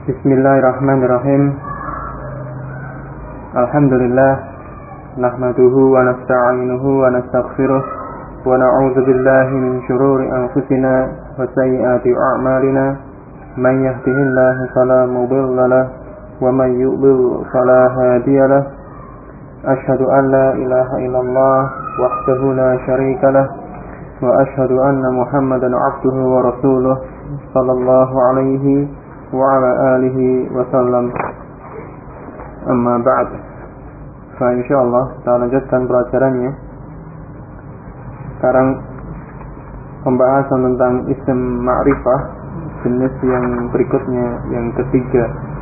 Bismillahirrahmanirrahim. Alhamdulillah nahmaduhu wa nasta'inuhu wa nastaghfiruh wa na'udzu billahi min shururi anfusina wa sayyiati a'malina. Man yahdihillahu fala mudilla lahu wa man yudlil fala hadiya lahu. Asyhadu an la ilaha illallah wahdahu la syarika lahu wa asyhadu anna Muhammadan 'abduhu wa rasuluh sallallahu alaihi wa ala alihi wa sallam. Amma ba'd. Fa insyaallah kita lanjutkan pelajarannya. Sekarang pembahasan tentang isim ma'rifah jenis yang berikutnya, yang ketiga,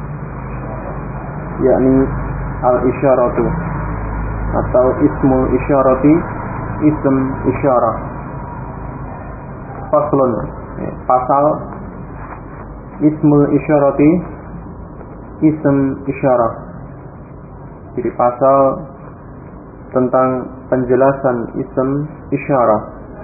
yakni al-isyaratu atau ismul isyarati, ism isyarah. Faslun, pasal ismul isyarati, ism isyarah. Jadi pasal tentang penjelasan ism isyarah.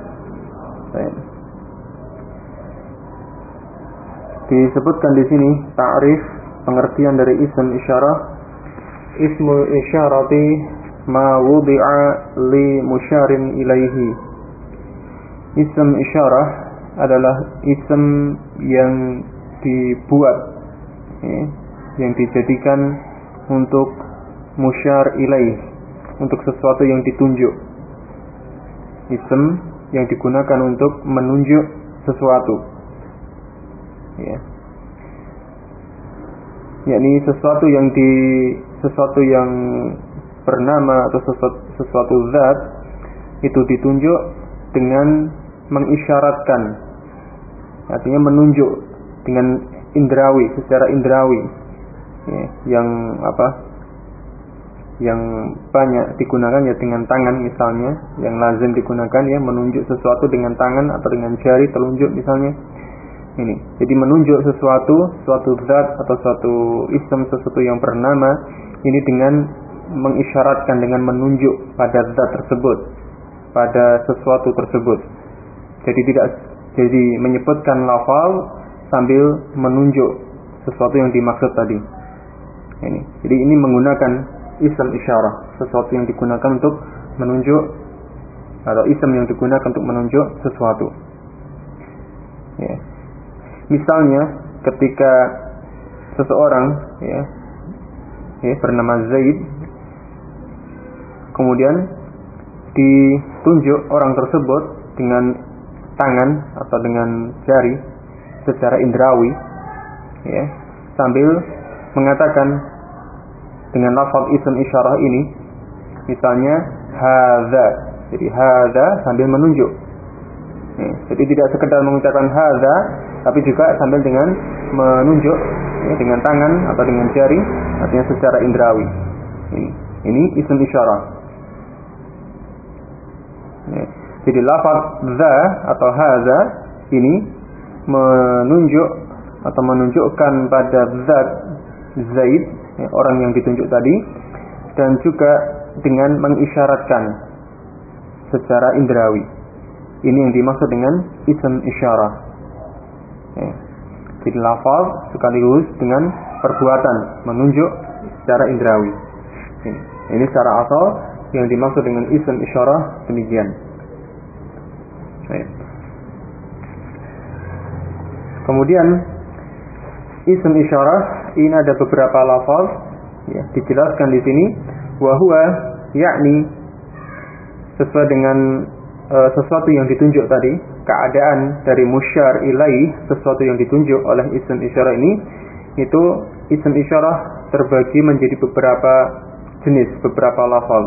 Disebutkan di sini ta'rif, pengertian dari ism isyarah. Ismul isyarati ma wudi'a li musyarin ilaihi. Ism isyarah adalah ism yang dibuat, yang dijadikan untuk musyar ilaih, untuk sesuatu yang ditunjuk. Ism yang digunakan untuk menunjuk sesuatu, yakni sesuatu yang bernama atau sesuatu zat itu ditunjuk dengan mengisyaratkan, artinya menunjuk dengan indrawi, secara indrawi, yang banyak digunakan dengan tangan misalnya, yang lazim digunakan menunjuk sesuatu dengan tangan atau dengan jari telunjuk misalnya. Jadi menunjuk suatu zat atau suatu ism, sesuatu yang bernama ini dengan mengisyaratkan, dengan menunjuk pada zat tersebut, pada sesuatu tersebut. Jadi menyebutkan lafal sambil menunjuk sesuatu yang dimaksud tadi. Jadi ini menggunakan ism isyarah, sesuatu yang digunakan untuk menunjuk, atau ism yang digunakan untuk menunjuk sesuatu. Misalnya ketika seseorang bernama Zaid, kemudian ditunjuk orang tersebut dengan tangan atau dengan jari secara indrawi, sambil mengatakan dengan lafaz ism isyarah ini, misalnya hadza. Jadi hadza sambil menunjuk. Jadi tidak sekedar mengucapkan hadza, tapi juga sambil dengan menunjuk dengan tangan atau dengan jari, artinya secara indrawi. Ini ism isyarah. Jadi lafaz za atau hadza ini menunjuk atau menunjukkan pada zat Zaid, orang yang ditunjuk tadi, dan juga dengan mengisyaratkan secara indrawi. Ini yang dimaksud dengan ism isyarah. Jadi lafaz sekaligus dengan perbuatan menunjuk secara indrawi. Ini secara asal yang dimaksud dengan ism isyarah demikian. Kemudian ism isyarah ini ada beberapa lafaz, dijelaskan di sini. Wa huwa, yakni sesuai dengan sesuatu yang ditunjuk tadi, keadaan dari musyar ilaih, sesuatu yang ditunjuk oleh ism isyarah ini, itu ism isyarah terbagi menjadi beberapa jenis, beberapa lafaz.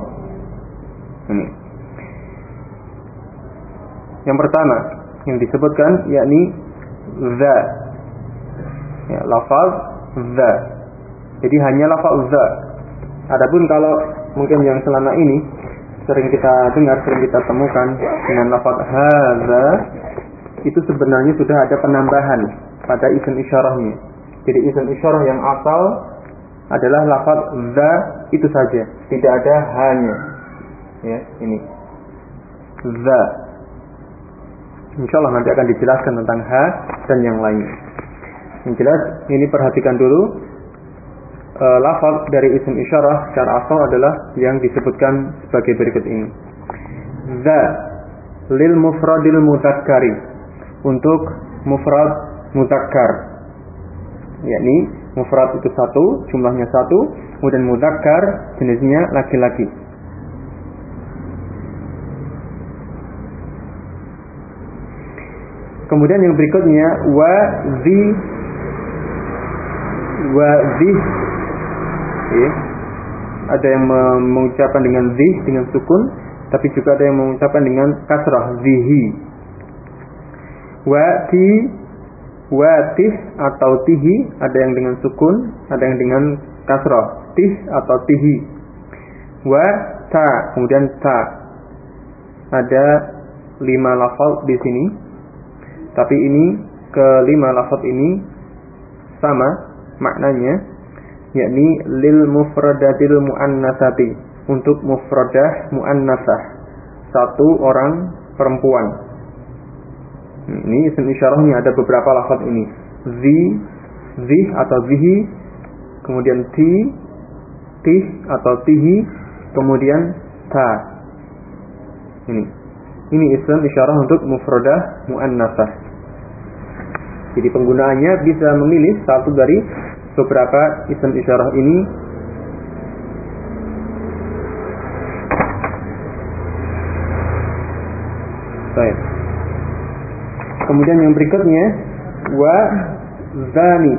Yang pertama yang disebutkan yakni za, lafaz za. Jadi hanya lafaz za. Adapun kalau mungkin yang selama ini sering kita dengar, sering kita temukan dengan lafaz hadza, itu sebenarnya sudah ada penambahan pada ism isyarahnya. Jadi ism isyarah yang asal adalah lafaz za itu saja, tidak ada hanya. Ini za. Insyaallah nanti akan dijelaskan tentang ha dan yang lain. Yang jelas ini perhatikan dulu, lafaz dari isim isyarah secara asal adalah yang disebutkan sebagai berikut ini. Dza lil mufradil mudzakkari, untuk mufrad mudzakkar, yakni mufrad itu satu, jumlahnya satu, kemudian mudzakkar jenisnya laki-laki. Kemudian yang berikutnya wa zi, ada yang mengucapkan dengan zi dengan sukun, tapi juga ada yang mengucapkan dengan kasrah, zihi. Wa tih atau tihi, ada yang dengan sukun, ada yang dengan kasrah, tih atau tihi. Wa ta, kemudian ta. Ada 5 lafaz di sini, tapi ini kelima lafaz ini sama maknanya, yakni lil mufradatil muannasati, untuk mufradah muannasah, satu orang perempuan. Ini isim isyarahnya ada beberapa lafaz ini, zi atau zihi, kemudian tih atau tihi, kemudian ta. Ini isim isyarah untuk mufradah muannasah. Jadi penggunaannya bisa memilih satu dari beberapa isim isyarah ini. Baik. Kemudian yang berikutnya wa zani.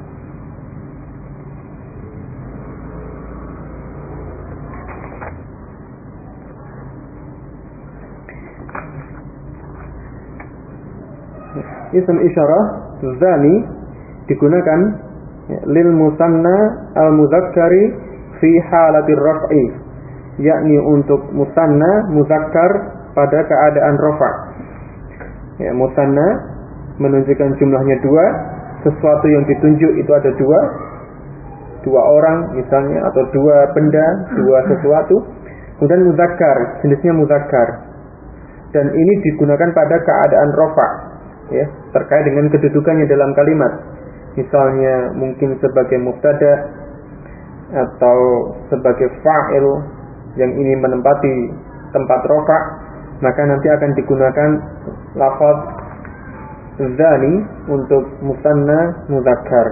Isim isyarah zani digunakan lil musanna al mudzakkari fi halatir raf'i, yakni untuk musanna muzakkar pada keadaan rafa. Ya, musanna menunjukkan jumlahnya 2, sesuatu yang ditunjuk itu ada 2 orang misalnya, atau 2 benda, 2 sesuatu. Kemudian muzakkar, jenisnya muzakkar, dan ini digunakan pada keadaan rafa, ya, terkait dengan kedudukannya dalam kalimat. Misalnya mungkin sebagai mubtada atau sebagai fa'il yang ini menempati tempat rafa, maka nanti akan digunakan lafaz zani untuk musanna muzakkar.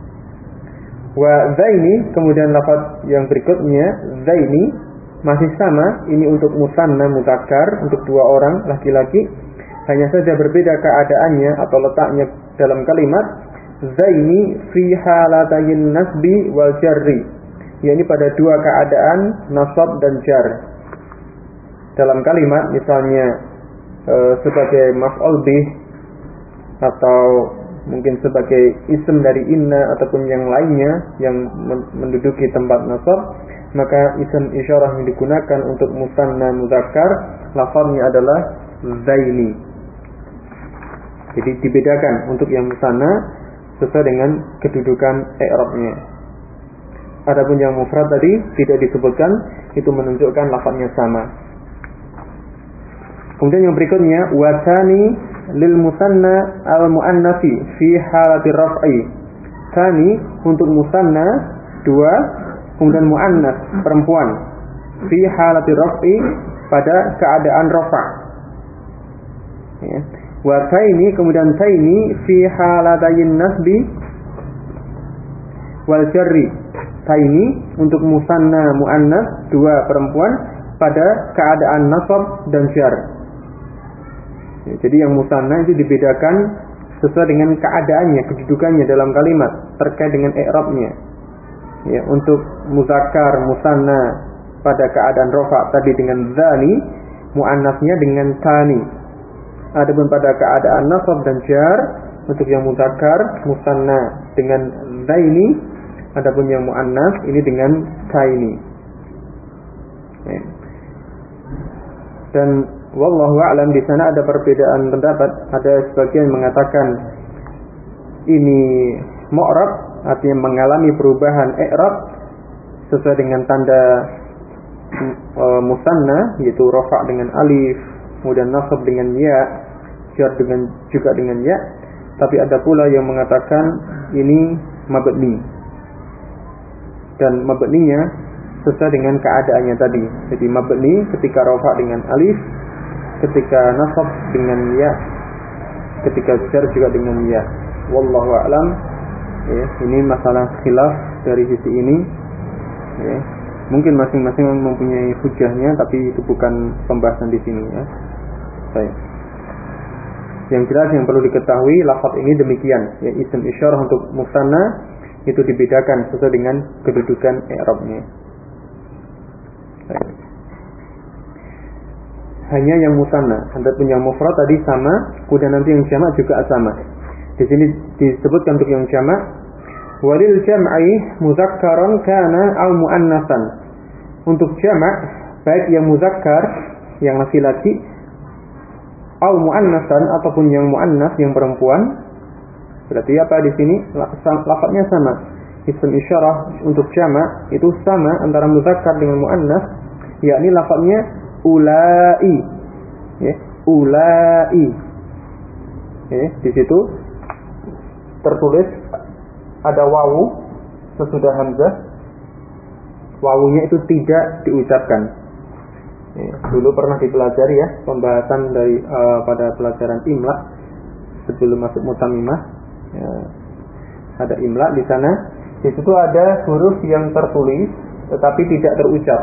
Wa zaini, kemudian lafaz yang berikutnya zaini masih sama, ini untuk musanna muzakkar, untuk 2 orang laki-laki, hanya saja berbeda keadaannya atau letaknya dalam kalimat. Zaini fi halatayn nasbi wal jarri, yakni pada 2 keadaan nasab dan jar dalam kalimat, misalnya sebagai maf'ul bih, atau mungkin sebagai isim dari inna ataupun yang lainnya yang menduduki tempat nasab, maka isim isyarah yang digunakan untuk musanna muzakkar lafaznya adalah zaini. Jadi dibedakan untuk yang musanna sesuai dengan kedudukan i'rabnya. Adapun yang mufrad tadi tidak disebutkan, itu menunjukkan lafaznya sama. Kemudian yang berikutnya watani lil musanna al muannasi fi halati raf'i. Tani untuk musanna 2, kemudian muannas perempuan, fi halati raf'i pada keadaan rafa. Ya. Wa taini, kemudian taini fi halatayn nasbi wal jarri. Taini untuk musanna muannas 2 perempuan pada keadaan nasab dan jar. Ya, jadi yang musanna itu dibedakan sesuai dengan keadaannya, kedudukannya dalam kalimat, terkait dengan i'rabnya. Ya, untuk muzakkar musanna pada keadaan rafa tadi dengan zani, muannasnya dengan tani. Adapun pada keadaan nasab dan jar, untuk yang muzakkar musanna dengan zaini, adapun yang muannas ini dengan taini. Ya. Dan wallahu a'lam, di sana ada perbedaan pendapat. Ada sebagian mengatakan ini mu'rab, artinya mengalami perubahan i'rab sesuai dengan tanda musanna, yaitu rafa dengan alif, kemudian nasab dengan ya, jar juga dengan ya. tapi ada pula yang mengatakan ini mabni. Dan mabninya sesuai dengan keadaannya tadi. Jadi mabni ketika rafa dengan alif, ketika nasab dengan ya, ketika jar juga dengan ya. Wallahu a'lam. Ya, ini masalah khilaf dari sisi ini. Ya, mungkin masing-masing mempunyai hujahnya, tapi itu bukan pembahasan di sini ya. Baik. Yang jelas yang perlu diketahui lafaz ini demikian, ya, isim isyarah untuk musanna itu dibedakan sesuai dengan kedudukan i'rabnya. Hanya yang musanna, adapun yang mufrad tadi sama, kemudian nanti yang jamak juga sama. Di sini disebutkan untuk yang jamak, walil jam'i mudzakkharan kana aw muannatsan. Untuk jamak baik yang muzakkar, yang laki-laki, aw muannatsan ataupun yang muannas, yang perempuan. Berarti apa di sini? Lafadznya sama. Isim isyarah untuk jamak itu sama antara muzakkar dengan muannas, yakni lafadznya ulai. Ya, ulai. Ya, di situ tertulis ada wawu sesudah hamzah. Wawunya itu tidak diucapkan. Ya, dulu pernah dipelajari ya pembahasan dari pada pelajaran imla sebelum masuk mutamimah. Ya, ada imla di sana. Di situ ada huruf yang tertulis tetapi tidak terucap.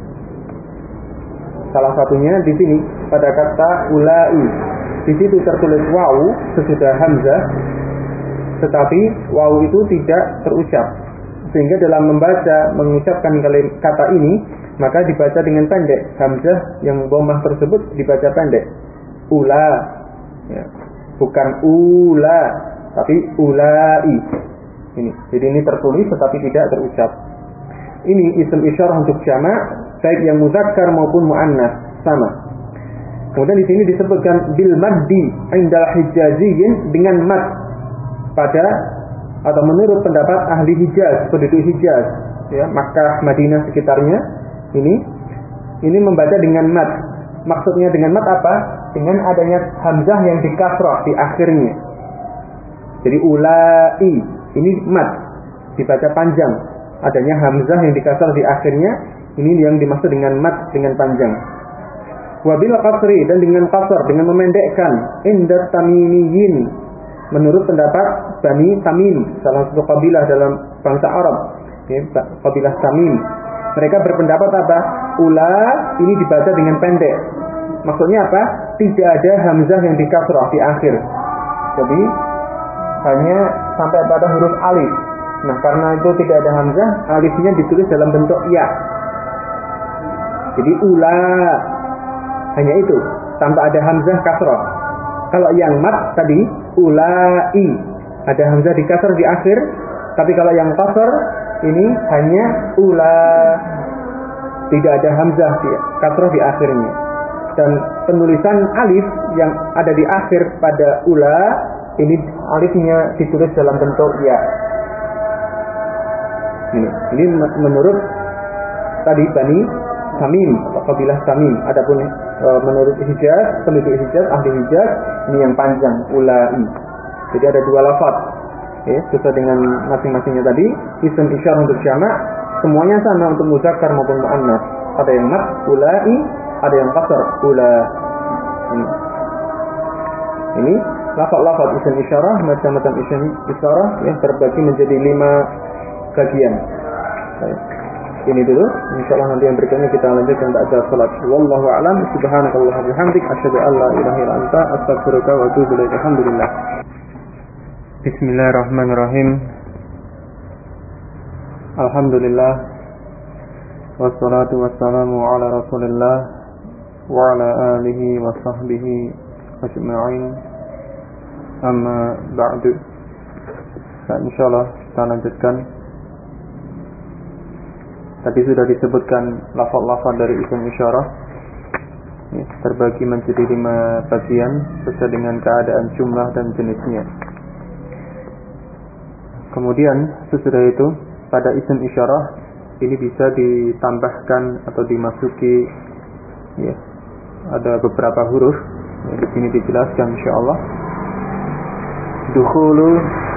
Salah satunya di sini pada kata ulai. Di situ tertulis wawu sesudah hamzah, tetapi wawu itu tidak terucap. Sehingga dalam mengucapkan kata ini, maka dibaca dengan pendek. Hamzah yang dhammah tersebut dibaca pendek. Ula, ya, bukan ula, tapi ulai. Ini. Jadi ini tertulis tetapi tidak terucap. Ini isim isyarah untuk jamak, baik yang muzakkar maupun muannas, sama. Kemudian di sini disebutkan bil maddi indal hijaziyyin, dengan mad pada atau menurut pendapat ahli Hijaz, penduduk Hijaz, ya, Makkah, Madinah sekitarnya, ini membaca dengan mad. Maksudnya dengan mad apa? Dengan adanya hamzah yang dikasrah di akhirnya. Jadi ulai ini mad, dibaca panjang. Adanya hamzah yang dikasrah di akhirnya, ini yang dimaksud dengan mad, dengan panjang. Wabil qasri, dan dengan qasr, dengan memendekkan. Indat tamimiyin, menurut pendapat Bani Tamim, salah satu kabilah dalam bangsa Arab, ya, kabilah Tamim. Mereka berpendapat apa? Ula ini dibaca dengan pendek. Maksudnya apa? Tidak ada hamzah yang dikasrah di akhir. Jadi hanya sampai pada huruf alif. Nah, karena itu tidak ada hamzah, alifnya ditulis dalam bentuk ya. Jadi ula, hanya itu, tanpa ada hamzah kasrah. Kalau yang mad tadi ulai, ada hamzah di kasrah di akhir. Tapi kalau yang qasr ini hanya ula, tidak ada hamzah di kasrah di akhirnya. Dan penulisan alif yang ada di akhir pada ula, ini alifnya ditulis dalam bentuk ya. Ini menurut tadi Bani Tamim atau kabilah Tamim. Adapun menurut Hijaz, penduduk Hijaz, ahli Hijaz, ini yang panjang, ulai. Jadi ada dua lafaz, ya, sesuai dengan masing-masingnya tadi. Isim isyarah untuk jamak, semuanya sama untuk muzakkar maupun muannas. Ada yang mad, ulai, ada yang qasr, ula. Ini lafaz-lafaz isim isyarah, macam-macam isim isyarah yang terbagi menjadi 5 bagian. Baik. Ini dulu, insyaallah nanti yang berikutnya kita lanjutkan ba'da salat. Wallahu a'lam. Subhanakallahumma wa bihamdik, asyhadu an la ilaha illa anta, astaghfiruka wa atubu ilaik. Alhamdulillah. Bismillahirrahmanirrahim. Alhamdulillah. Wassalatu wassalamu ala Rasulillah wa ala alihi wa sahbihi ajma'in. Amma ba'du. Nah, insyaallah kita lanjutkan. Tadi sudah disebutkan lafaz-lafaz dari isim isyarah, ya, terbagi menjadi 5 bagian sesuai dengan keadaan jumlah dan jenisnya. Kemudian sesudah itu pada isim isyarah ini bisa ditambahkan atau dimasuki, ya, ada beberapa huruf, ya, di sini dijelaskan insyaallah. dukhulu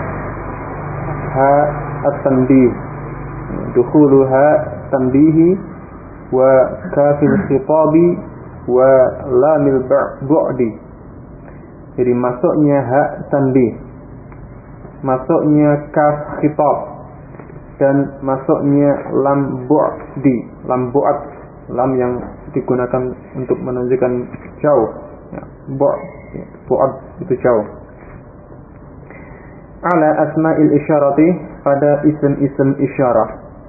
ha at-tanbih, dukhulu ha tanbihi wa kafil khitabi wa lamil bu'di. Jadi masuknya ha tanbih, masuknya kaf khitab, dan masuknya lam bu'di, lam bu'ad, lam yang digunakan untuk menunjukkan jauh, ya, bu'ad itu jauh. Ala asma'il isyarati, pada isim-isim isyarah.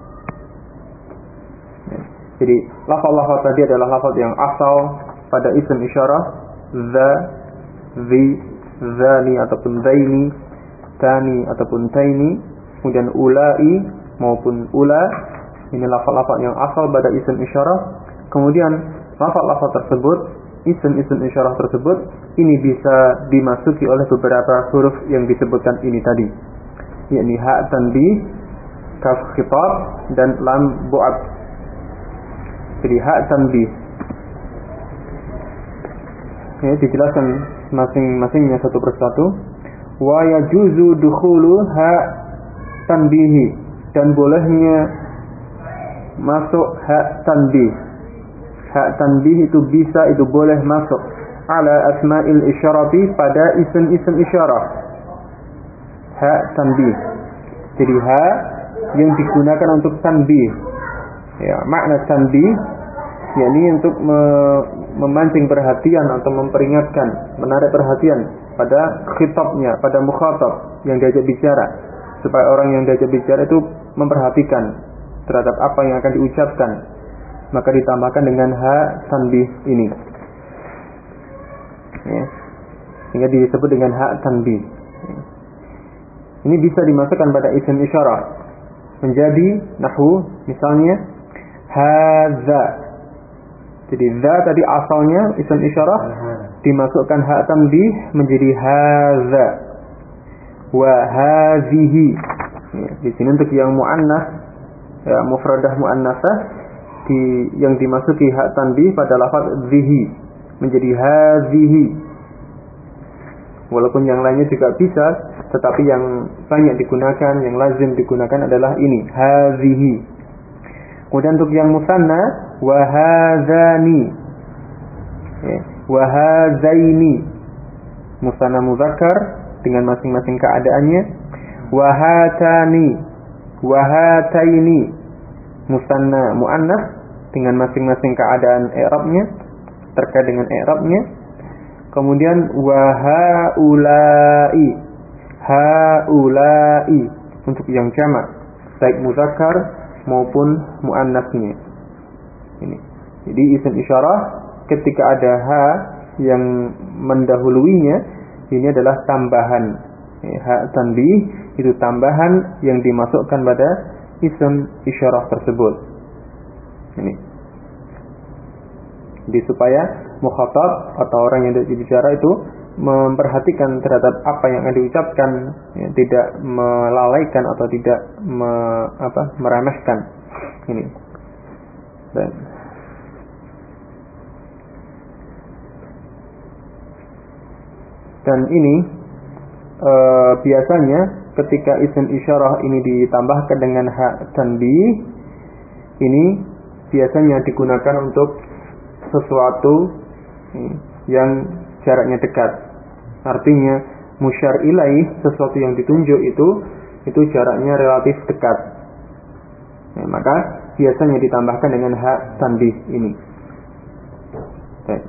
Jadi lafaz-lafaz tadi adalah lafaz yang asal pada isim isyarah, za, zi, zani ataupun zaini, tani ataupun taini, kemudian ulai maupun ula. Ini lafaz-lafaz yang asal pada isim isyarah. Kemudian lafaz-lafaz tersebut, isim-isim isyarah tersebut, ini bisa dimasuki oleh beberapa huruf yang disebutkan ini tadi, yakni ha tanbih, kaf khitab, dan lam bu'ad. Jadi ha tanbih, ya, dijelaskan masing-masingnya satu persatu. Wa yajuzu dukhulu ha tanbihi, dan bolehnya masuk ha tanbih. Ha tanbih itu bisa, itu boleh masuk ala asma'il isyarati, pada isim-isim isyarah. Ha tanbih, jadi ha yang digunakan untuk tanbih, ya, makna tanbih yakni untuk memancing perhatian atau memperingatkan, menarik perhatian pada khitabnya, pada mukhatab yang diajak bicara, supaya orang yang diajak bicara itu memperhatikan terhadap apa yang akan diucapkan, maka ditambahkan dengan ha tanbih ini, ya, sehingga disebut dengan ha tanbih. Ini bisa dimasukkan pada isim isyarah menjadi nahwu, misalnya hadza. Jadi za tadi asalnya isim isyarah, dimasukkan ha tanbih menjadi hadza. Wa hadhihi. Ya, di sini untuk yang muannas, ya, mufradah muannasah, yang dimasuki ha tanbih pada lafaz zihi menjadi hadhihi. Walaupun yang lainnya juga bisa, tetapi yang banyak digunakan, yang lazim digunakan adalah ini, hadhihi. Kemudian untuk yang musanna, wa hadzani, ya, wa hadzaini, musanna muzakkar dengan masing-masing keadaannya. Wa hatani, wa hataini, musanna muannas dengan masing-masing keadaan i'rabnya, terkait dengan i'rabnya. Kemudian wa haulai, haulai untuk yang jamak, baik muzakkar maupun muannasnya. Ini. Jadi isim isyarah ketika ada ha yang mendahuluinya, ini adalah tambahan. Ha tanbih itu tambahan yang dimasukkan pada isim isyarah tersebut. Ini. Jadi supaya mukhatab atau orang yang dibicara itu memperhatikan terhadap apa yang akan diucapkan, ya, tidak melalaikan atau tidak meremehkan. Ini. Dan ini biasanya ketika isim isyarah ini ditambahkan dengan ha tanbih, ini biasanya digunakan untuk sesuatu yang jaraknya dekat. Artinya musyar ilaih, sesuatu yang ditunjuk itu jaraknya relatif dekat. Ya, maka biasanya ditambahkan dengan ha tanbih ini. Baik.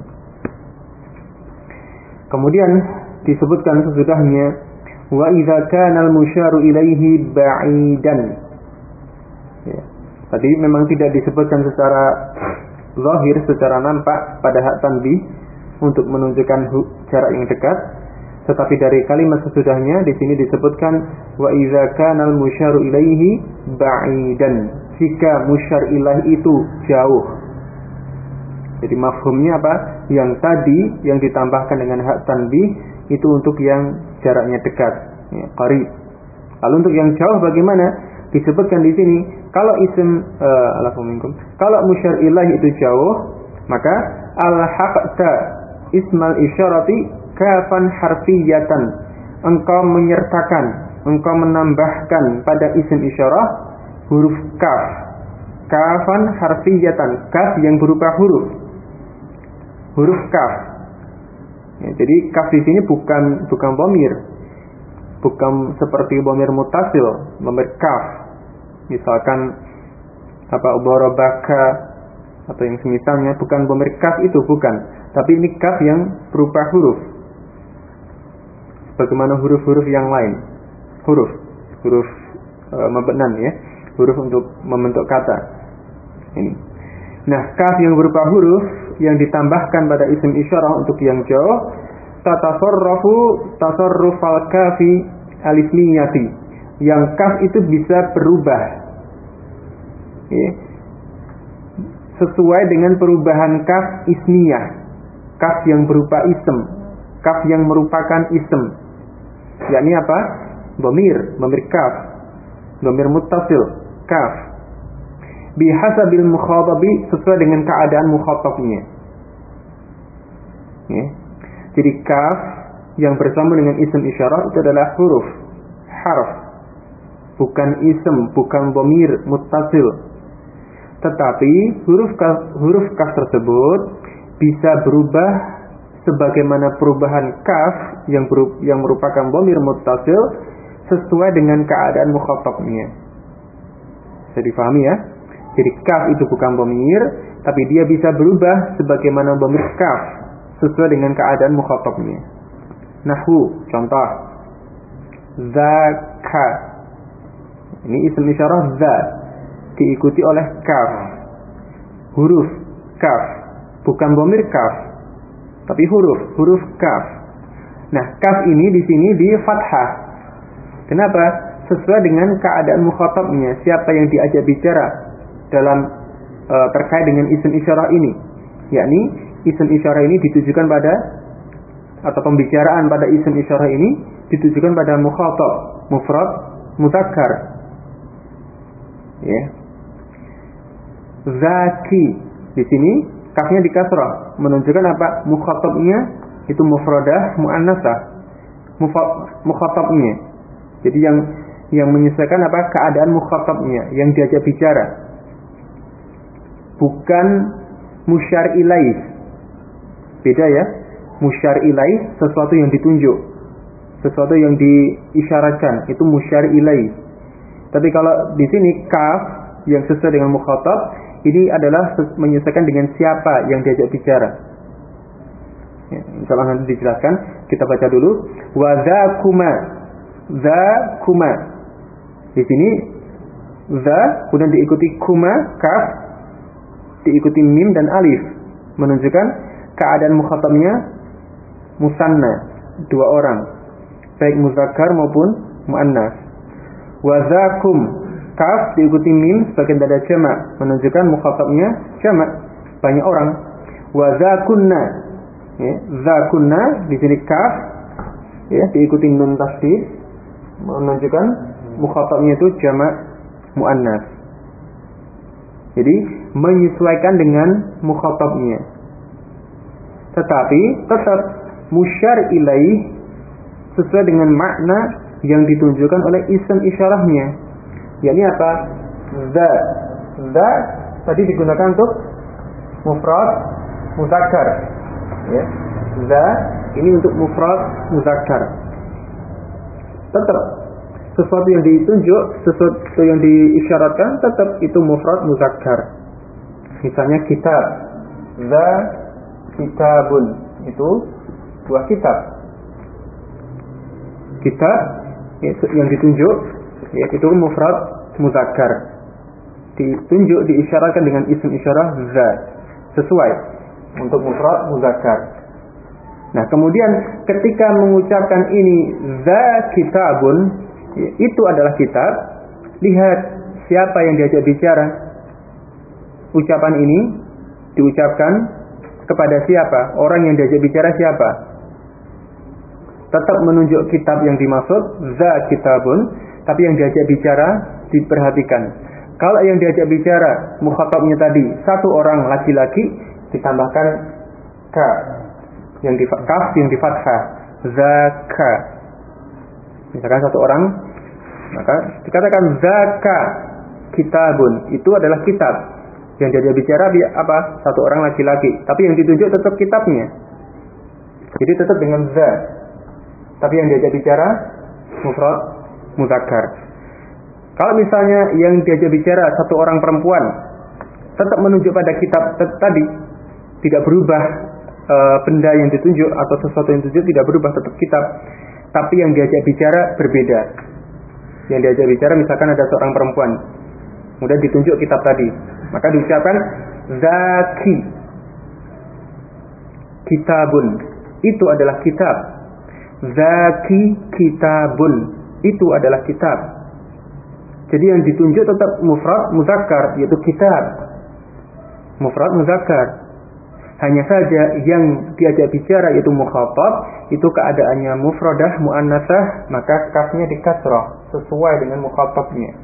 Kemudian disebutkan sesudahnya, wa idza kana al-musyaru ilaihi ba'idan. Ya. Tadi memang tidak disebutkan secara zahir, secara nampak pada hak tanbih untuk menunjukkan jarak yang dekat, tetapi dari kalimat sesudahnya di sini disebutkan wa idza kana al-musyaru ilaihi ba'idan, jika musyar ilaih itu jauh. Jadi mafhumnya apa? Yang tadi yang ditambahkan dengan hak tanbih itu untuk yang jaraknya dekat, ya, qarib. Lalu untuk yang jauh bagaimana? Disebutkan di sini kalau isim kalau musyar ilaih itu jauh, maka al-haqta ismal isyarati kafan harfiyatan engkau menyertakan, engkau menambahkan pada isim isyarah huruf kaf, kafan harfiyatan, kaf yang berupa huruf kaf. Ya, jadi kaf di sini bukan dhamir, bukan seperti dhamir muttasil, dhamir kaf. Misalkan darabaka atau yang semisalnya, bukan dhamir kaf itu, bukan. Tapi ini kaf yang berupa huruf. Bagaimana huruf-huruf yang lain, huruf mabnan, ya, huruf untuk membentuk kata ini. Nah, kaf yang berupa huruf yang ditambahkan pada isim isyarah untuk yang jauh, tatasarrafu tasarrufal kafi alismiyati, yang kaf itu bisa berubah, ya, sesuai dengan perubahan kaf ismiyah, kaf yang berupa isim, kaf yang merupakan isim, yakni apa? Dhamir kaf, dhamir muttasil, kaf, bihasabil mukhatabi, sesuai dengan keadaan mukhatabnya. Ya. Jadi kaf yang bersama dengan isim isyarah itu adalah huruf, harf, bukan isim, bukan dhamir muttasil. Tetapi huruf kaf tersebut bisa berubah sebagaimana perubahan kaf yang merupakan dhamir muttasil sesuai dengan keadaan mukhatabnya. Bisa difahami, ya? Jadi kaf itu bukan dhamir, tapi dia bisa berubah sebagaimana dhamir kaf sesuai dengan keadaan mukhatabnya. Nahwu, contoh, zaka. Ini isim isyarah za, diikuti oleh kaf, huruf kaf, bukan dhamir kaf, tapi huruf kaf. Nah, kaf ini di sini di fathah. Kenapa? Sesuai dengan keadaan mukhatabnya, siapa yang diajak bicara dalam terkait dengan isim isyarah ini, yakni isim isyarah ini ditujukan pada, atau pembicaraan pada isim isyarah ini ditujukan pada mukhatab, mufrad, mudzakkar. Ya. Zaki, di sini kafnya di kasrah, menunjukkan apa? Mukhatabnya itu mufradah muannasah, mukhatabnya. Jadi yang menyesuaikan apa? Keadaan mukhatabnya yang diajak bicara, bukan musyar ilaih. Beda, ya. Musyar ilaih sesuatu yang ditunjuk, sesuatu yang diisyaratkan, itu musyar ilaih. Tapi kalau di sini kaf yang sesuai dengan mukhatab, ini adalah menyesuaikan dengan siapa yang diajak bicara. Ya, insyaallah nanti dijelaskan. Kita baca dulu. Wa zakuma. Di sini za, kemudian diikuti kuma, kaf, diikuti mim dan alif, menunjukkan keadaan mukhatabnya musanna, dua orang, baik muzakkar maupun muannas. Wa zakum, kaf diikuti mim sebagai tanda jamak, menunjukkan mukhatabnya jamak, banyak orang. Wa zakunna, ya, zakunna di sini kaf, ya, diikuti nun tasdid, menunjukkan mukhatabnya itu jamak muannas. Jadi menyesuaikan dengan mukhatabnya. Tetapi tetap musyar ilaih sesuai dengan makna yang ditunjukkan oleh isim isyarahnya. Yakni apa? Za tadi digunakan untuk mufrad muzakkar. Ya. Za ini untuk mufrad muzakkar. Tetap sesuatu yang ditunjuk, sesuatu yang diisyaratkan, tetap itu mufrad muzakkar. Misalnya kitab, za kitabun, itu buah kitab. Kitab yang ditunjuk, ya, itu mufrad muzakkar. Ditunjuk, diisyaratkan dengan isim isyarah za, sesuai untuk mufrad muzakkar. Nah, kemudian ketika mengucapkan ini za kitabun, ya, itu adalah kitab, lihat siapa yang diajak bicara. Ucapan ini diucapkan kepada siapa? Orang yang diajak bicara siapa? Tetap menunjuk kitab yang dimaksud, za kitabun, tapi yang diajak bicara diperhatikan. Kalau yang diajak bicara mukhatabnya tadi satu orang laki-laki, ditambahkan ka yang di fathah, zaka. Misalkan satu orang, maka dikatakan zaka kitabun, itu adalah kitab. Yang diajak bicara apa? Satu orang laki-laki, tapi yang ditunjuk tetap kitabnya. Jadi tetap dengan za. Tapi yang diajak bicara mufrad mudzakkar. Kalau misalnya yang diajak bicara satu orang perempuan, tetap menunjuk pada kitab tadi, tidak berubah benda yang ditunjuk atau sesuatu yang ditunjuk tidak berubah, tetap kitab. Tapi yang diajak bicara berbeda. Yang diajak bicara misalkan ada seorang perempuan, kemudian ditunjuk kitab tadi, maka diucapkan zaki kitabun, itu adalah kitab. Zaki kitabun, itu adalah kitab. Jadi yang ditunjuk tetap mufrad mudzakkar, yaitu kitab. Mufrad mudzakkar. Hanya saja yang diajak bicara yaitu mukhatab, itu keadaannya mufradah muannasah, maka kafnya dikasrah sesuai dengan mukhatabnya.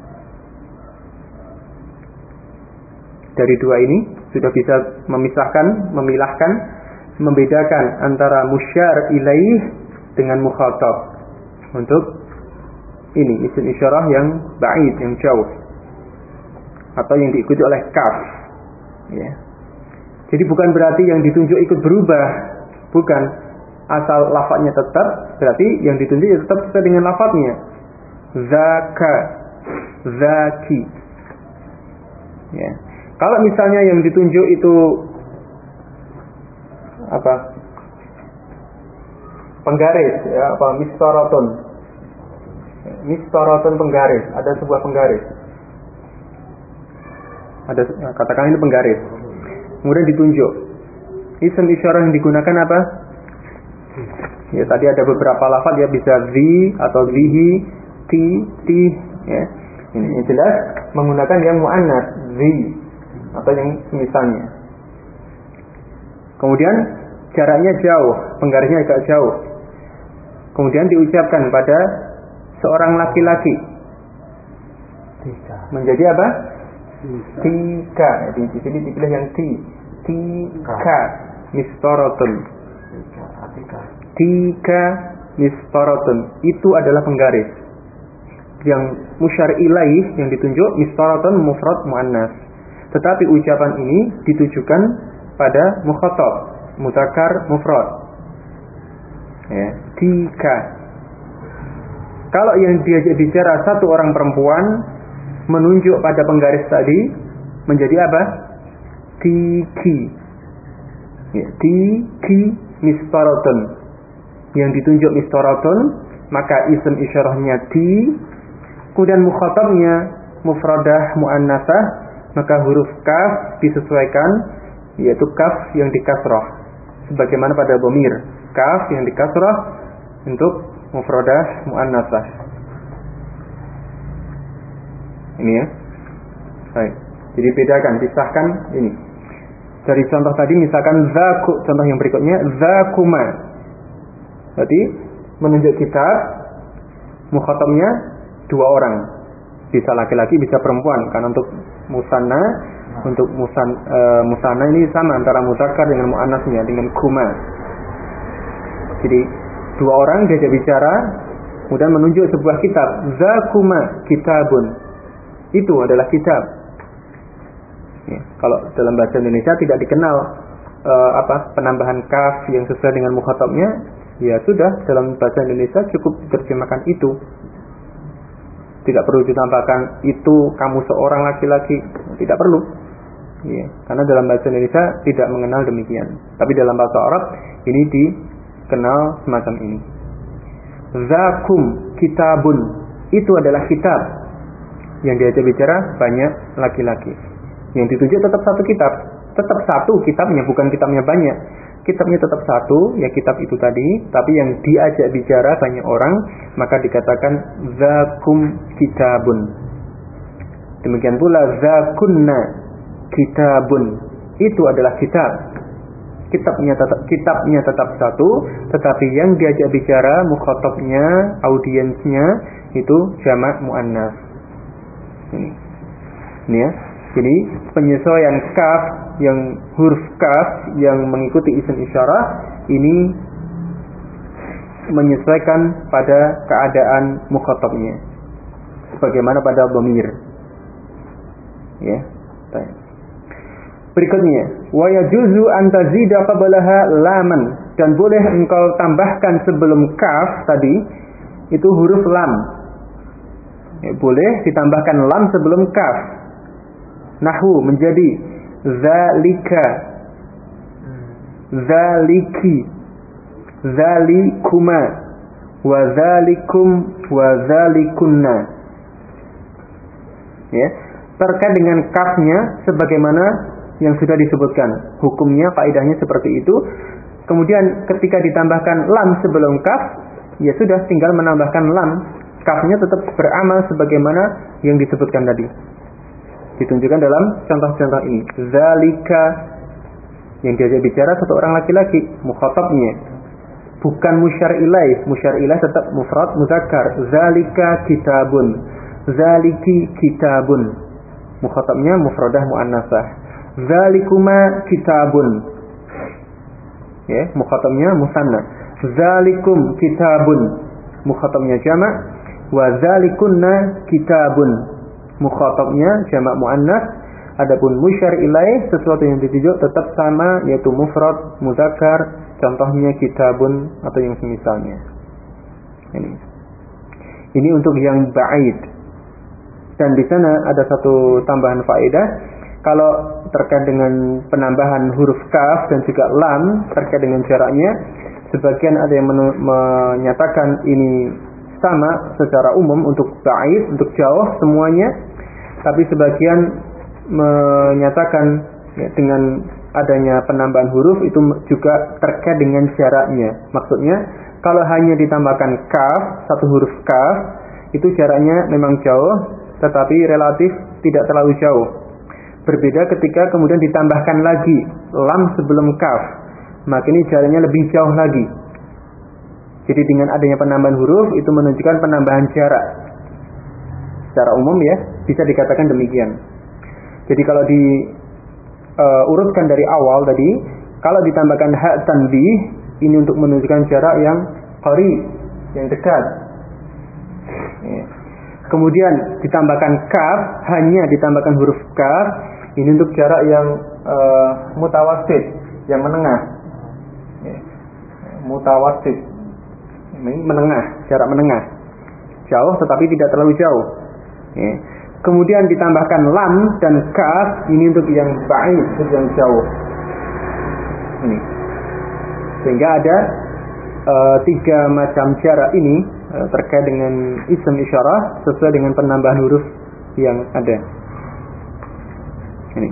Dari dua ini sudah bisa memilahkan, membedakan antara musyar ilaih dengan mukhatab. Untuk ini isim isyarah yang ba'id, yang jauh, atau yang diikuti oleh kaf, ya. Jadi bukan berarti yang ditunjuk ikut berubah, bukan. Asal lafadznya tetap, berarti yang ditunjuk tetap sesuai dengan lafadznya. Zaka, zaki. Ya. Kalau misalnya yang ditunjuk itu apa? Penggaris, ya, apa? Mistaratun. Mistaratun penggaris, ada sebuah penggaris. Ada, katakan ini penggaris. Kemudian ditunjuk. Isim isyarah yang digunakan apa? Ya, tadi ada beberapa lafaz, ya, bisa zi atau zihi, ti, ya. Ini jelas menggunakan yang muannas, zi atau yang misalnya. Kemudian jaraknya jauh, penggarisnya agak jauh. Kemudian diucapkan pada seorang laki-laki. Menjadi apa? Tika, di sini dipilih yang tika mistaratun. Tika mistaratun, itu adalah penggaris. Yang musyar ilaih yang ditunjuk mistaratun mufrad muannas. Tetapi ucapan ini ditujukan pada mukhatab, mudzakkar mufrad. Ya, tika. Kalau yang diajak bicara satu orang perempuan, menunjuk pada penggaris tadi menjadi apa? Tiki. Ya, tiki mistaratun. Yang ditunjuk mistaratun, maka isim isyarahnya ti, kemudian mukhatabnya mufradah muannasah, maka huruf kaf disesuaikan, yaitu kaf yang dikasrah. Sebagaimana pada dhamir, kaf yang dikasrah untuk mufradah muannasah. Ini ya. Baik. Jadi bedakan, pisahkan ini. Dari contoh tadi misalkan zaku, contoh yang berikutnya zakuma. Berarti menunjuk kitab, mukhatabnya dua orang. Bisa laki-laki, bisa perempuan. Karena untuk musanna, untuk musanna ini sama antara mudzakkar dengan muannasnya, dengan kuma. Jadi dua orang diajak bicara, kemudian menunjuk sebuah kitab. Zakuma kitabun. Itu adalah kitab. Ya, kalau dalam bahasa Indonesia tidak dikenal penambahan kaf yang sesuai dengan mukhatabnya, ya sudah, dalam bahasa Indonesia cukup diterjemahkan itu. Tidak perlu ditambahkan itu kamu seorang laki-laki, tidak perlu. Ya, karena dalam bahasa Indonesia tidak mengenal demikian. Tapi dalam bahasa Arab ini dikenal semacam ini. Zakum kitabun, itu adalah kitab. Yang diajak bicara banyak laki-laki. Yang ditunjuk tetap satu kitab, tetap satu kitabnya, bukan kitabnya banyak. Kitabnya tetap satu, ya kitab itu tadi. Tapi yang diajak bicara banyak orang, maka dikatakan zakum kitabun. Demikian pula zakunna kitabun, itu adalah kitab. Kitabnya tetap satu, tetapi yang diajak bicara mukhatabnya, audiensnya itu jamak muannas. Ini ya. Jadi penyesuaian kaf, yang huruf kaf yang mengikuti isim isyarah ini menyesuaikan pada keadaan mukhatabnya sebagaimana pada dhamir. Ya. Berikutnya, wa yajuzu an tazida qablaha laman, dan boleh engkau tambahkan sebelum kaf tadi itu huruf lam. Ya, boleh ditambahkan lam sebelum kaf. Nahwu menjadi zalika, zaliki, zalikuma, wa zalikum, wa zalikunna. Ya, terkait dengan kafnya sebagaimana yang sudah disebutkan. Hukumnya, kaidahnya seperti itu. Kemudian ketika ditambahkan lam sebelum kaf, ya sudah tinggal menambahkan lam. Kafnya tetap beramal sebagaimana yang disebutkan tadi. Ditunjukkan dalam contoh-contoh ini. Zalika, yang diajak bicara satu orang laki-laki, mukhatabnya. Bukan musyar ilaih. Musyar ilaih tetap mufrad muzakkar. Zalika kitabun, zaliki kitabun. Mukhatabnya mufradah muannasah. Zalikuma kitabun. Ya, mukhatabnya musanna. Zalikum kitabun. Mukhatabnya jamak. Wa zalikunna kitabun. Mukhatabnya jamak muannas. Adapun musyar ilaih, sesuatu yang dituju tetap sama, yaitu mufrad muzakkar. Contohnya kitabun atau yang semisalnya. Ini untuk yang ba'id. Dan di sana ada satu tambahan faedah. Kalau terkait dengan penambahan huruf kaf dan juga lam terkait dengan jaraknya, sebagian ada yang menyatakan ini sama secara umum untuk ba'id, untuk jauh semuanya. Tapi sebagian menyatakan ya, dengan adanya penambahan huruf itu juga terkait dengan jaraknya. Maksudnya kalau hanya ditambahkan kaf, satu huruf kaf, itu jaraknya memang jauh, tetapi relatif tidak terlalu jauh. Berbeda ketika kemudian ditambahkan lagi lam sebelum kaf, maka ini jaraknya lebih jauh lagi. Jadi dengan adanya penambahan huruf itu menunjukkan penambahan jarak. Secara umum ya, bisa dikatakan demikian. Jadi kalau diurutkan dari awal tadi, kalau ditambahkan ha tanbih, ini untuk menunjukkan jarak yang qarib, yang dekat. Ya. Kemudian ditambahkan kaf, hanya ditambahkan huruf kaf, ini untuk jarak yang mutawasid, yang menengah. Ya. Mutawasid, ini menengah, jarak menengah. Jauh tetapi tidak terlalu jauh. Ya. Kemudian ditambahkan lam dan kaf, ini untuk yang ba'id, untuk yang jauh. Ini. Sehingga ada 3 macam jarak ini terkait dengan ism isyarah sesuai dengan penambahan huruf yang ada. Ini.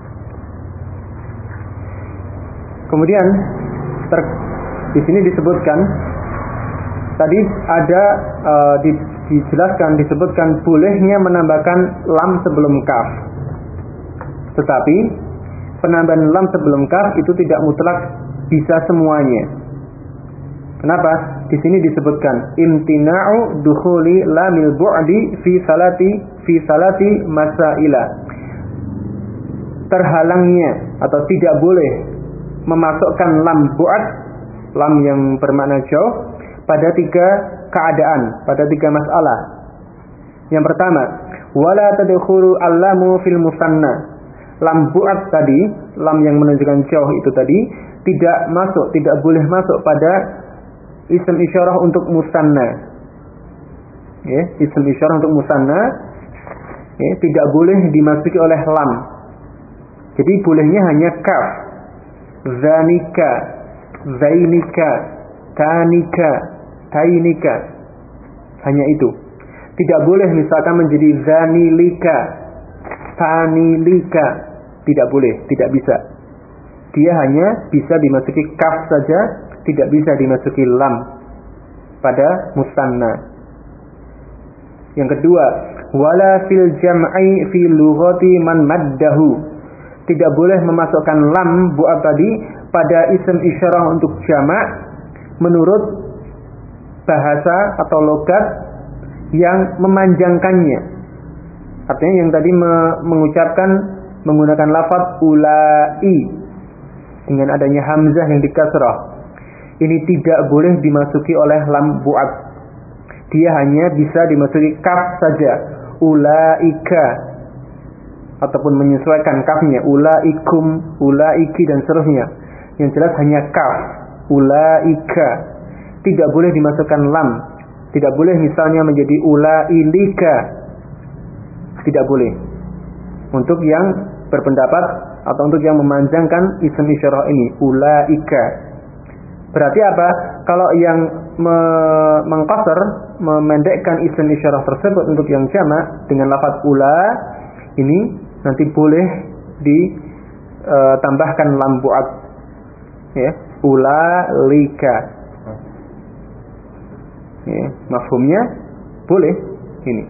Kemudian di sini disebutkan tadi ada disebutkan bolehnya menambahkan lam sebelum kaf. Tetapi penambahan lam sebelum kaf itu tidak mutlak bisa semuanya. Kenapa? Di sini disebutkan imtina'u dukhuli lamil bu'di fi salati masaila. Terhalangnya atau tidak boleh memasukkan lam bu'ad, lam yang bermakna jauh, pada 3 keadaan, pada 3 masalah. Yang pertama, wala tadkhulu allamu fil musanna. Lam bu'ad tadi, lam yang menunjukkan jauh itu tadi, tidak masuk, tidak boleh masuk pada ism isyarah untuk musanna. Ya, ism isyarah untuk musanna ya, tidak boleh dimasuki oleh lam. Jadi bolehnya hanya kaf. Zanika, zainika, tanika, tainika. Hanya itu. Tidak boleh misalkan menjadi zanilika, tanilika. Tidak boleh, tidak bisa. Dia hanya bisa dimasuki kaf saja, tidak bisa dimasuki lam pada musanna. Yang kedua, wala fil jam'i fi lughati man maddahu. Tidak boleh memasukkan lam bu'ad tadi pada ism isyarah untuk jamak menurut bahasa atau logat yang memanjangkannya. Artinya yang tadi mengucapkan menggunakan lafaz ulai dengan adanya hamzah yang dikasrah. ini tidak boleh dimasuki oleh lam bu'ad. Dia hanya bisa dimasuki kaf saja. Ulaika, ataupun menyesuaikan kafnya, ulaikum, ulaiki dan seterusnya. Yang jelas hanya kaf, ulaika. Tidak boleh dimasukkan lam. Tidak boleh misalnya menjadi ulailika. Tidak boleh. Untuk yang berpendapat atau untuk yang memanjangkan isim isyarah ini, ulaika. Berarti apa? Kalau yang mengqasar, memendekkan isim isyarah tersebut untuk yang jamak dengan lafaz ula, ini nanti boleh ditambahkan lam bu'ad. Ya, ulalika. Ya, mafhumnya boleh ini.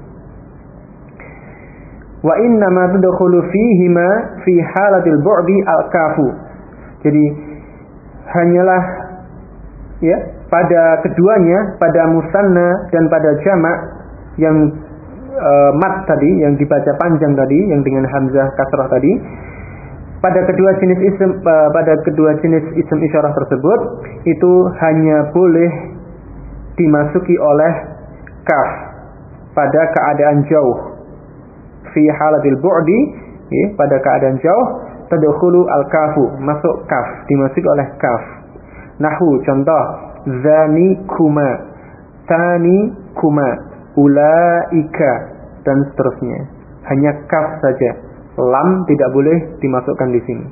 Wa inna ma tadkhulu fihima fi halatil bu'di al-kafu. Jadi hanyalah ya pada keduanya, pada musanna dan pada jamak yang mat tadi, yang dibaca panjang tadi, yang dengan hamzah kasrah tadi, pada kedua jenis isim isyarah tersebut itu hanya boleh dimasuki oleh kaf pada keadaan jauh. Fi halatil bu'di, ya, pada keadaan jauh, tadkhulu al-kafu, masuk kaf, dimasuki oleh kaf. Nahwu contoh, zani kuma, tani kuma, ulaika dan seterusnya. Hanya kaf saja. Lam tidak boleh dimasukkan di sini.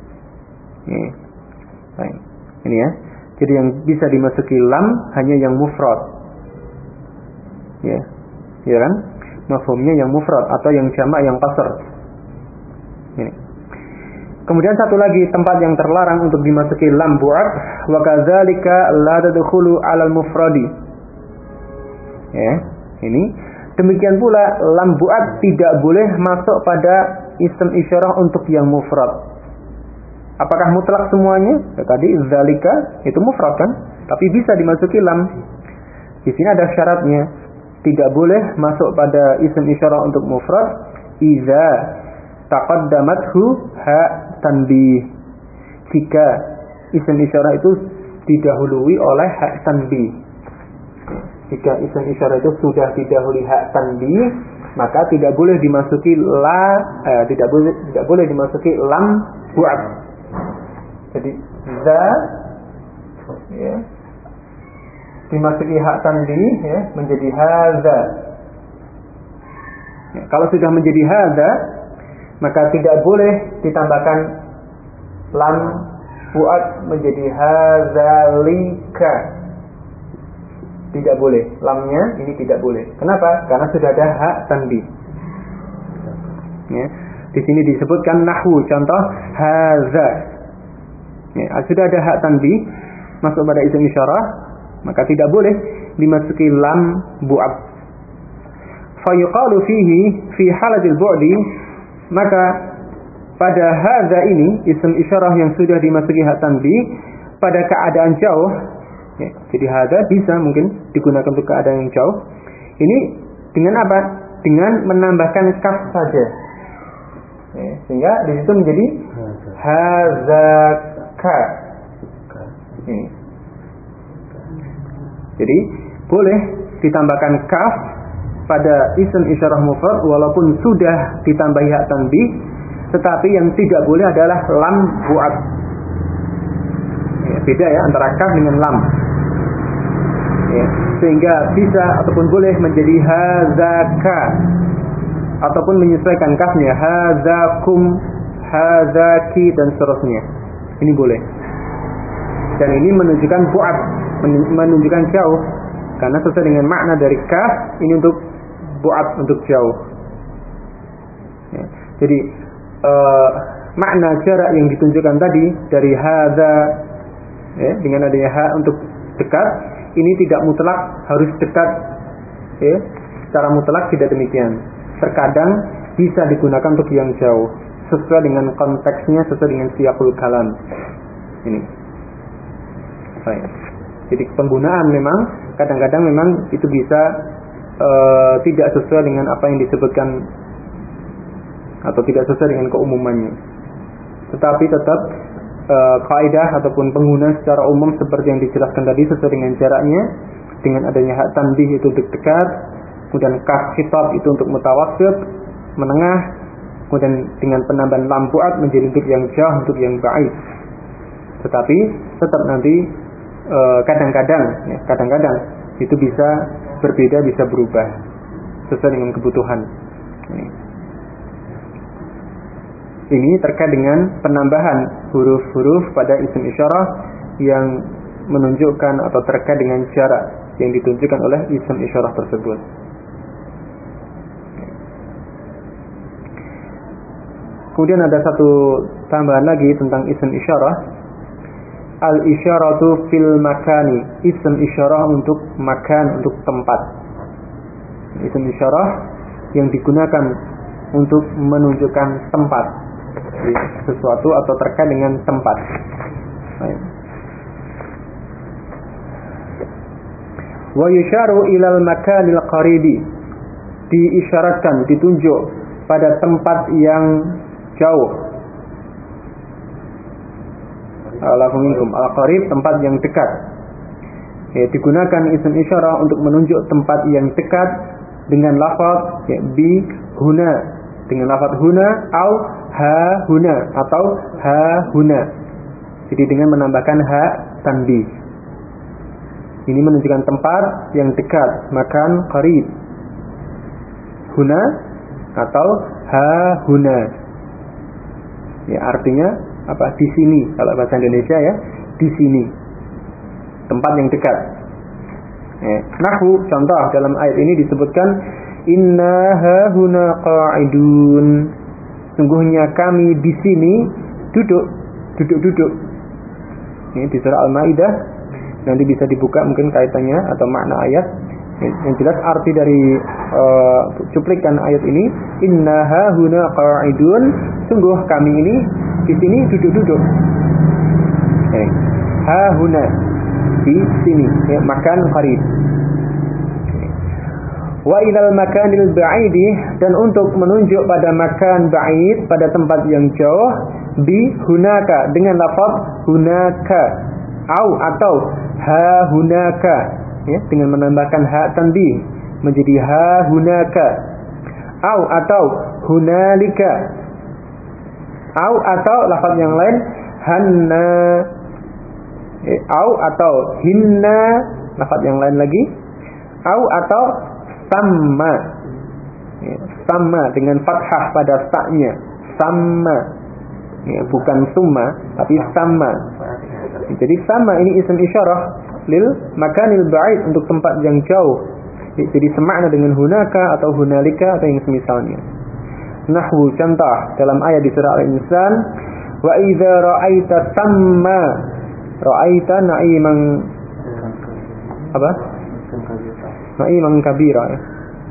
Baik. Ini ya. Jadi yang bisa dimasuki lam hanya yang mufrad. Ya. Ya kan? Mafhumnya yang mufrad atau yang jamak yang qasar. Ini. Kemudian satu lagi tempat yang terlarang untuk dimasuki lam bu'ad, wa kadzalika la tadkhulu 'alal mufradi. Ya, ini demikian pula lam bu'ad tidak boleh masuk pada isim isyarah untuk yang mufrad. Apakah mutlak semuanya? Ya, tadi zalika itu mufrad kan, tapi bisa dimasuki lam. Di sini ada syaratnya. Tidak boleh masuk pada isim isyarah untuk mufrad idza taqaddamathu ha tanbih. Jika isim isyarah itu didahului oleh hak tanbih. Jika isim isyarah itu sudah didahului hak tanbih, maka tidak boleh dimasuki tidak boleh dimasuki lam bu'ad. Jadi za ya, dimasuki hak tanbih ya, menjadi hadza. Ya, kalau sudah menjadi hadza, maka tidak boleh ditambahkan lam bu'ad menjadi hadzalika. Tidak boleh. Lamnya ini tidak boleh. Kenapa? Karena sudah ada hak tanbih. Ya. Di sini disebutkan nahwu contoh hadza. Ya, sudah ada hak tanbih masuk pada isim isyarah, maka tidak boleh dimasuki lam bu'ad. Fa yuqalu fihi fi halatil bu'di, maka pada hadza ini isim isyarah yang sudah dimasuki hak tanbih pada keadaan jauh, ya, jadi hadza bisa mungkin digunakan untuk keadaan yang jauh. Ini dengan apa? Dengan menambahkan kaf saja. Ya, sehingga di situ menjadi hadzaka. Ini. Jadi boleh ditambahkan kaf pada isim isyarah mufrad walaupun sudah ditambahi hak tanbih, tetapi yang tidak boleh adalah lam bu'ad. Ya, beda ya antara kaf dengan lam. Ya, sehingga bisa ataupun boleh menjadi hadzaka ataupun menyesuaikan kafnya hadzakum, hadzaki dan seterusnya. Ini boleh. Dan ini menunjukkan bu'ad, menunjukkan jauh, karena sesuai dengan makna dari kaf ini untuk bu'ad, untuk jauh. Ya, jadi makna jarak yang ditunjukkan tadi dari hadza, ya, dengan adanya ha untuk dekat, ini tidak mutlak harus dekat, ya, secara mutlak tidak demikian. Terkadang bisa digunakan untuk yang jauh sesuai dengan konteksnya, sesuai dengan siyaqul kalam. Ini. Baik. Jadi penggunaan memang kadang-kadang memang itu bisa tidak sesuai dengan apa yang disebutkan atau tidak sesuai dengan keumumannya. Tetapi tetap kaidah ataupun pengguna secara umum seperti yang dijelaskan tadi sesuai dengan jaraknya. Dengan adanya hak tanbih itu untuk dekat, kemudian kaf khitab itu untuk mutawassit, menengah, kemudian dengan penambahan lam bu'ad menjadi untuk yang jauh, untuk yang ba'id. Tetapi tetap nanti kadang-kadang itu bisa berbeda, bisa berubah sesuai dengan kebutuhan. Ini terkait dengan penambahan huruf-huruf pada isim isyarah yang menunjukkan atau terkait dengan jarak yang ditunjukkan oleh isim isyarah tersebut. Kemudian ada satu tambahan lagi tentang isim isyarah. Al-isyaratu fil makani. Isim isyarah untuk makan, untuk tempat. Isim isyarah yang digunakan untuk menunjukkan tempat, sesuatu atau terkait dengan tempat. Wa yusharu ilal makanil qaribi. Diisyaratkan, ditunjuk pada tempat yang jauh. Al-qarib, tempat yang dekat. Digunakan isim isyarah untuk menunjuk tempat yang dekat dengan lafaz bi huna, dengan lafaz huna atau ha huna atau ha huna. Jadi dengan menambahkan ha tanbih. Ini menunjukkan tempat yang dekat, makan qarib. Huna atau ha huna. Ya, artinya apa? Di sini. Kalau bahasa Indonesia ya, di sini. Tempat yang dekat. Nahwu, contoh dalam ayat ini disebutkan inna ha huna qa'idun. Sungguhnya kami di sini duduk. Ini di surah Al-Maidah. Nanti bisa dibuka mungkin kaitannya atau makna ayat. Yang jelas arti dari cuplikan ayat ini, inna ha huna qa'idun, sungguh kami ini di sini duduk-duduk. Ha huna, di sini, makan qarib. Wa ilal makanil ba'idi, dan untuk menunjuk pada makan ba'id, pada tempat yang jauh, bi hunaka, dengan lafaz hunaka, atau ha hunaka, ya, dengan menambahkan ha tanbih menjadi ha hunaka, atau hunalika, atau lafaz yang lain hanna, atau hinna, lafaz yang lain lagi, atau sama, sama dengan fathah pada sa-nya, sama, ya, bukan summa tapi sama. Jadi sama ini isim isyarah lil makanil ba'id, untuk tempat yang jauh. Jadi semakna dengan hunaka atau hunalika atau yang semisalnya. Nahwu, contoh dalam ayat di surah Al-Insan, wa idza ra'aita tamma, ra'aita na'iman apa? Na'iman kabira, ya.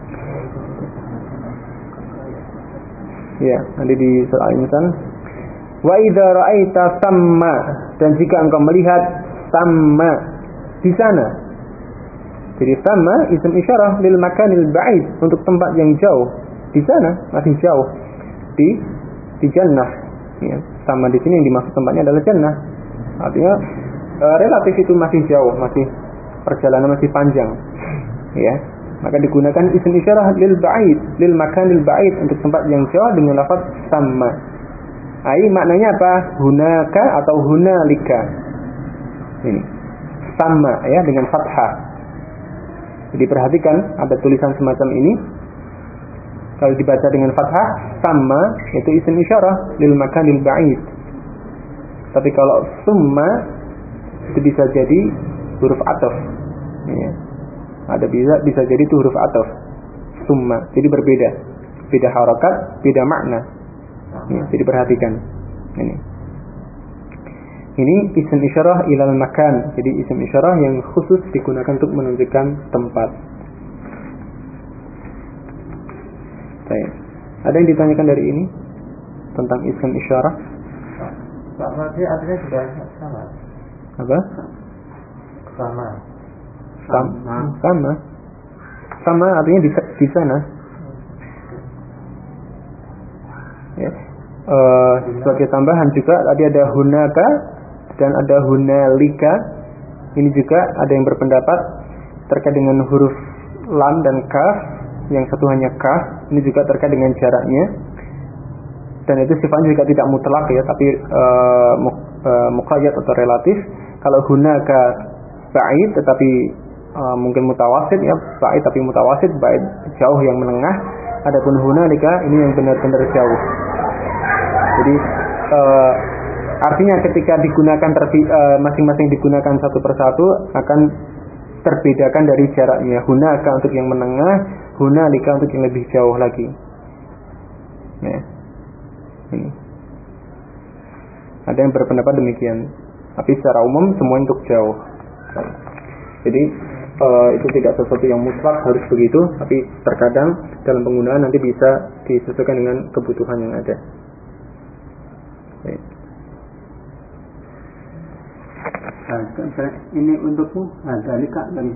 Ya, nanti di surah Al-Insan, wa idza ra'aita tamma, dan jika engkau melihat sama di sana. Jadi sama isim isyarah lil makanil ba'id, untuk tempat yang jauh. Di sana masih jauh, di jannah. Ya, sama di sini yang dimaksud tempatnya adalah jannah. Artinya relatif itu masih jauh, masih perjalanan masih panjang. Ya, maka digunakan isim isyarah lil ba'id, lil makanil ba'id, untuk tempat yang jauh dengan lafaz sama. Maknanya apa? Hunaka atau hunalika. Ini sama, ya, dengan fathah. Jadi perhatikan ada tulisan semacam ini. Kalau dibaca dengan fathah, sama itu isim isyarah lil makanil ba'id. Tapi kalau summa itu bisa jadi huruf ataf. Ya. Ada bisa jadi itu huruf ataf. Summa. Jadi berbeda. Beda harakat, beda makna. Ya, jadi perhatikan. Ini isim isyarah ilal makan. Jadi isim isyarah yang khusus digunakan untuk menunjukkan tempat. Baik. Ada yang ditanyakan dari ini tentang isim isyarah? Berarti artinya juga sama. Apa? Sama artinya di sana. Ya. Sebagai tambahan juga tadi ada hunaka dan ada hunalika. Ini juga ada yang berpendapat terkait dengan huruf lam dan kaf. Yang satu hanya kaf. Ini juga terkait dengan jaraknya. Dan itu sifatnya juga tidak mutlak ya, tapi muqayyad atau relatif. Kalau hunaka ba'id tetapi mungkin mutawasid ya, ba'id tapi mutawasid, ba'id jauh yang menengah. Adapun hunalika ini yang benar-benar jauh. Jadi artinya ketika digunakan masing-masing digunakan satu persatu akan terbedakan dari jaraknya. Hunaka untuk yang menengah, hunalika untuk yang lebih jauh lagi. Ya. Ini. Ada yang berpendapat demikian. Tapi secara umum semua untuk jauh. Jadi itu tidak sesuatu yang mutlak harus begitu, tapi terkadang dalam penggunaan nanti bisa disesuaikan dengan kebutuhan yang ada. Ini untukmu hadalika lagi.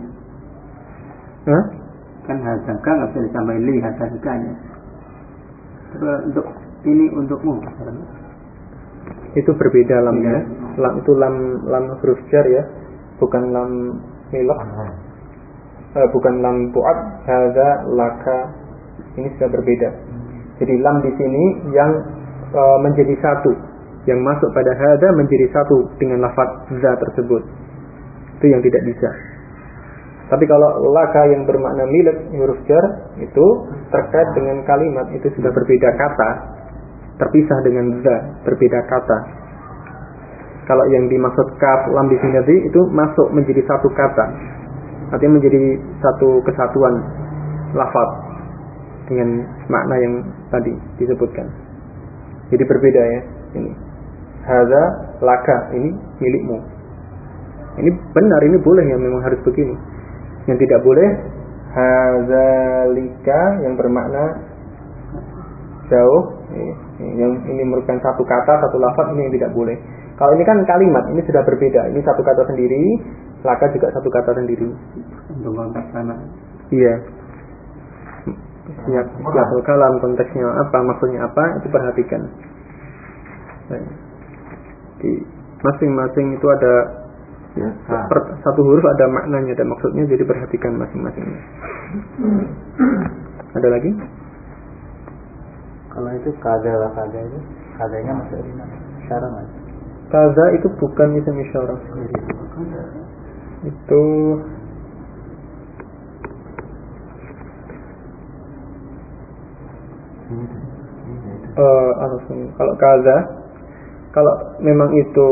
Kan hadalika nggak bisa ditambahin li hadalikanya. Terus untuk ini untukmu. Itu berbeda lamnya. Lam itu lam huruf jar ya, bukan lam milak. Bukan lam bu'ad. Hadza laka. Ini sudah berbeda. Jadi lam di sini yang menjadi satu. Yang masuk pada hadza menjadi satu dengan lafaz za tersebut. Itu yang tidak bisa. Tapi kalau laka yang bermakna milik huruf jar itu terkait dengan kalimat itu sudah berbeda kata, terpisah dengan za, berbeda kata. Kalau yang dimaksud kaf lam di sini itu masuk menjadi satu kata. Artinya menjadi satu kesatuan lafaz dengan makna yang tadi disebutkan. Jadi berbeda ya ini. Hadza laka, ini milikmu. Ini benar, ini boleh ya, memang harus begini. Yang tidak boleh hadzalika yang bermakna jauh, yang ini merupakan satu kata, satu lafaz, ini yang tidak boleh. Kalau ini kan kalimat, ini sudah berbeda. Ini satu kata sendiri, laka juga satu kata sendiri. Untuk konteks sana. Iya. Siap kalam konteksnya apa, maksudnya apa, itu perhatikan. Di masing-masing itu ada ya, satu huruf ada maknanya dan maksudnya, jadi perhatikan masing-masingnya. Ada lagi? Kalau itu kaza itu kazanya masuk di mana? Isyarah mas. Kaza itu bukan isim isyarah. Itu kalau kaza, kalau memang itu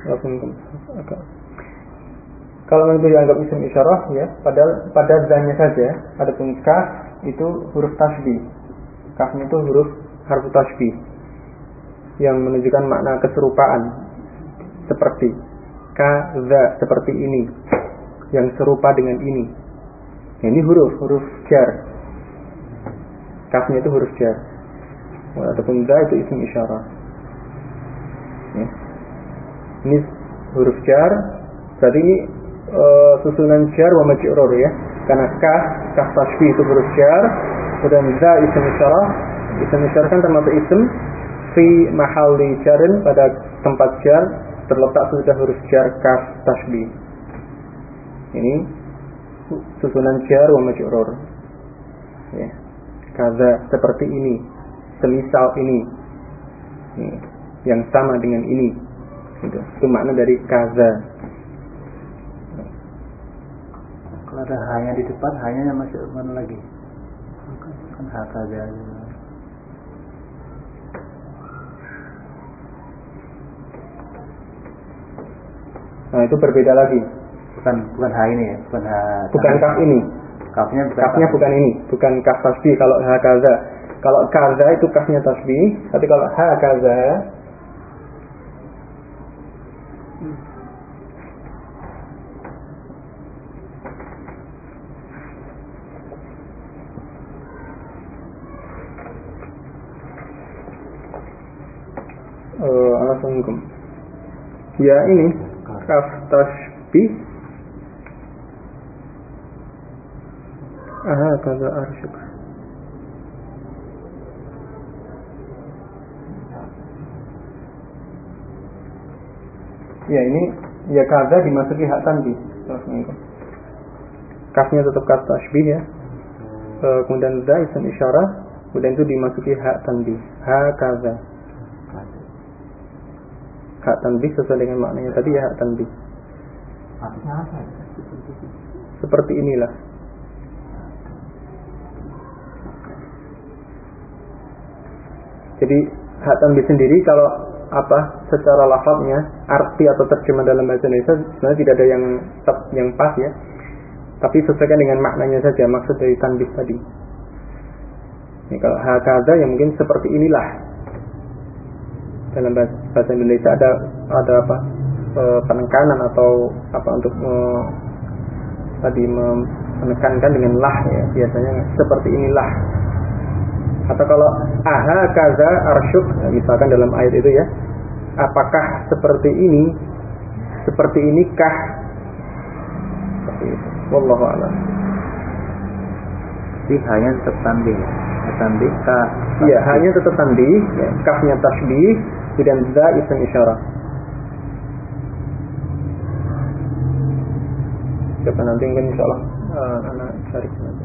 kalau memang itu dianggap isim isyarah ya, padahal pada zanya saja. Adapun kaf itu huruf tasbih. Kafnya itu huruf harfu tasbih yang menunjukkan makna keserupaan, seperti kaza, seperti ini, yang serupa dengan ini. Nah, ini huruf jar. Kafnya itu huruf jar. Ataupun za itu isim isyarah. Ya. Ini huruf jar, berarti ini susunan jar wa majrur ya. Karena kaf tasbih itu huruf jar, dan za isim isyarah. Isim isyarah kan termasuk isim fi mahalli jarin, pada tempat jar terletak sudah huruf jar kaf tasbih. Ini susunan jar wa majrur. Ya. Kaza seperti ini, semisal ini, yang sama dengan ini. Itu makna dari kaza. Kalau ada hanya di depan, hanya masuk mana lagi? Kan hakaza. Nah, itu berbeda lagi. Bukan ha ini ya, bukan kaf ini. Kafnya bukan ini, bukan kaf tasbih kalau hakaza. Kalau kaza itu kafnya tasbih, tapi kalau hakaza Assalamualaikum. Ya ini kaf tasbih. Kaza arsyuk. Ya ini ya kaza dimasuki hak tanbih. Kafnya tetap kaf tasbih ya. Kemudian da isim isyarah, kemudian itu dimasuki hak tanbih. Ha kaza. Hak tanbih sesuai dengan maknanya tadi ya hak tanbih. Artinya apa? Seperti inilah. Jadi hak tanbih sendiri kalau secara lafadznya arti atau terjemah dalam bahasa Indonesia sebenarnya tidak ada yang pas ya. Tapi sesuaikan dengan maknanya saja maksud dari tanbih tadi. Ini kalau hakaza ya mungkin seperti inilah. Dalam bahasa Indonesia ada penekanan atau untuk menekankan dengan lah ya, biasanya seperti inilah. Atau kalau aha kaza arsyuk, misalkan dalam ayat itu ya, apakah seperti ini, seperti inikah, seperti itu. Wallahu a'lam. Jadi hanya tetap tanbih, tanbih ka. Iya, hanya tetap tanbih, ya, kafnya tasbih, dan za isim isyarah. Coba nanti mungkin insyaallah anak cari nanti.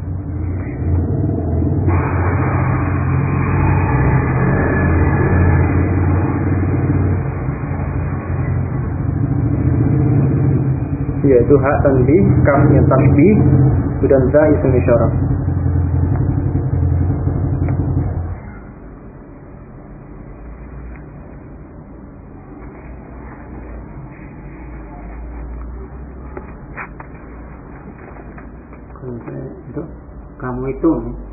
Yaitu hak tanbih, kafnya tasbih, dan za isim isyarah. Untuk kamu itu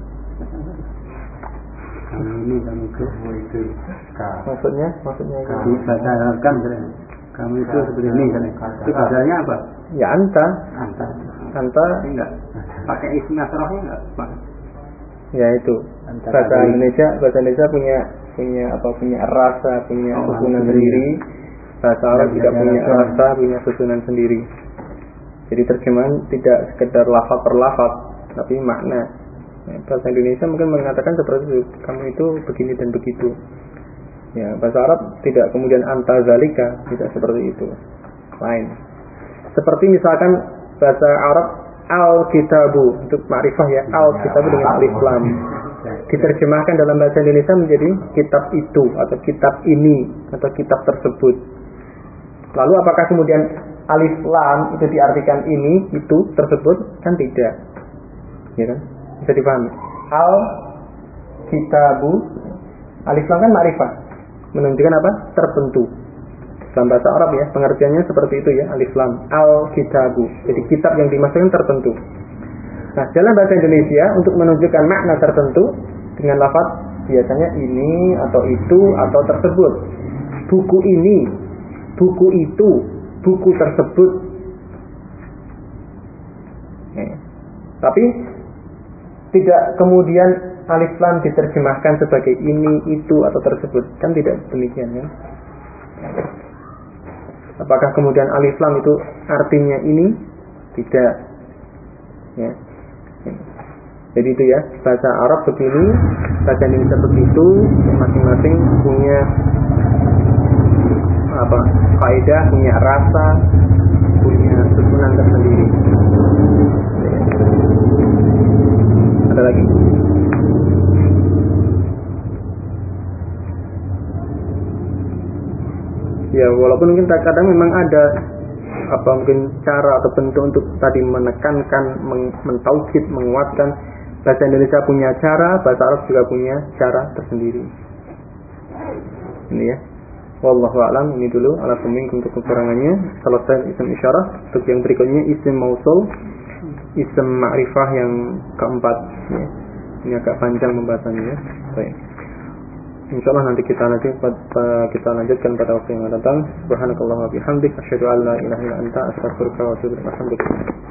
kamu ini kamu itu maksudnya kamu sadarkan kamu itu seperti ini itu bahasanya apa? Ya anta enggak pakai isim nasrohnya enggak Pak? Ya itu bahasa Indonesia punya rasa, punya susunan sendiri. Bahasa Arab juga punya rasa, punya susunan sendiri. Jadi terjemahan tidak sekedar lafaz per lafaz, tapi makna. Bahasa Indonesia mungkin mengatakan seperti itu, kamu itu begini dan begitu. Ya, bahasa Arab tidak kemudian anta zalika, tidak seperti itu. Lain. Seperti misalkan bahasa Arab al-kitabu, untuk ma'rifah ya, al-kitabu dengan alif lam. Diterjemahkan dalam bahasa Indonesia menjadi kitab itu atau kitab ini atau kitab tersebut. Lalu apakah kemudian alif lam itu diartikan ini, itu, tersebut? Kan tidak. Ya kan? Bisa dipahami. Al-kitabu, alif lam kan ma'rifah, menunjukkan apa? Tertentu. Dalam bahasa Arab ya, pengertiannya seperti itu ya, alif lam, al-kitabu. Jadi kitab yang dimaksudkan tertentu. Nah, dalam bahasa Indonesia untuk menunjukkan makna tertentu dengan lafaz biasanya ini atau itu atau tersebut. Buku ini, buku itu, buku tersebut. Tapi tidak kemudian alif lam diterjemahkan sebagai ini, itu atau tersebut. Kan tidak demikian kan? Apakah kemudian alif lam itu artinya ini? Tidak. Ya. Jadi itu ya, bahasa Arab begini, bahasa Indonesia begitu, masing-masing punya kaidah, punya rasa, punya susunan tersendiri. Ada lagi? Ya, walaupun mungkin kadang memang ada mungkin cara atau bentuk untuk tadi menekankan, mentauhid, menguatkan. Bahasa Indonesia punya cara, bahasa Arab juga punya cara tersendiri. Ini ya. Wallahu a'lam. Ini dulu alat pembimbing untuk kekurangannya. Selesai isim isyarah. Untuk yang berikutnya isim mausul, isim ma'rifah yang keempat ya. Ini agak panjang pembahasannya ya. Baik. Insyaallah nanti kita lanjutkan pada waktu yang akan datang. Subhanakallahumma wa bihamdika asyhadu an la ilaha illa anta astaghfiruka wa atubu ilaik.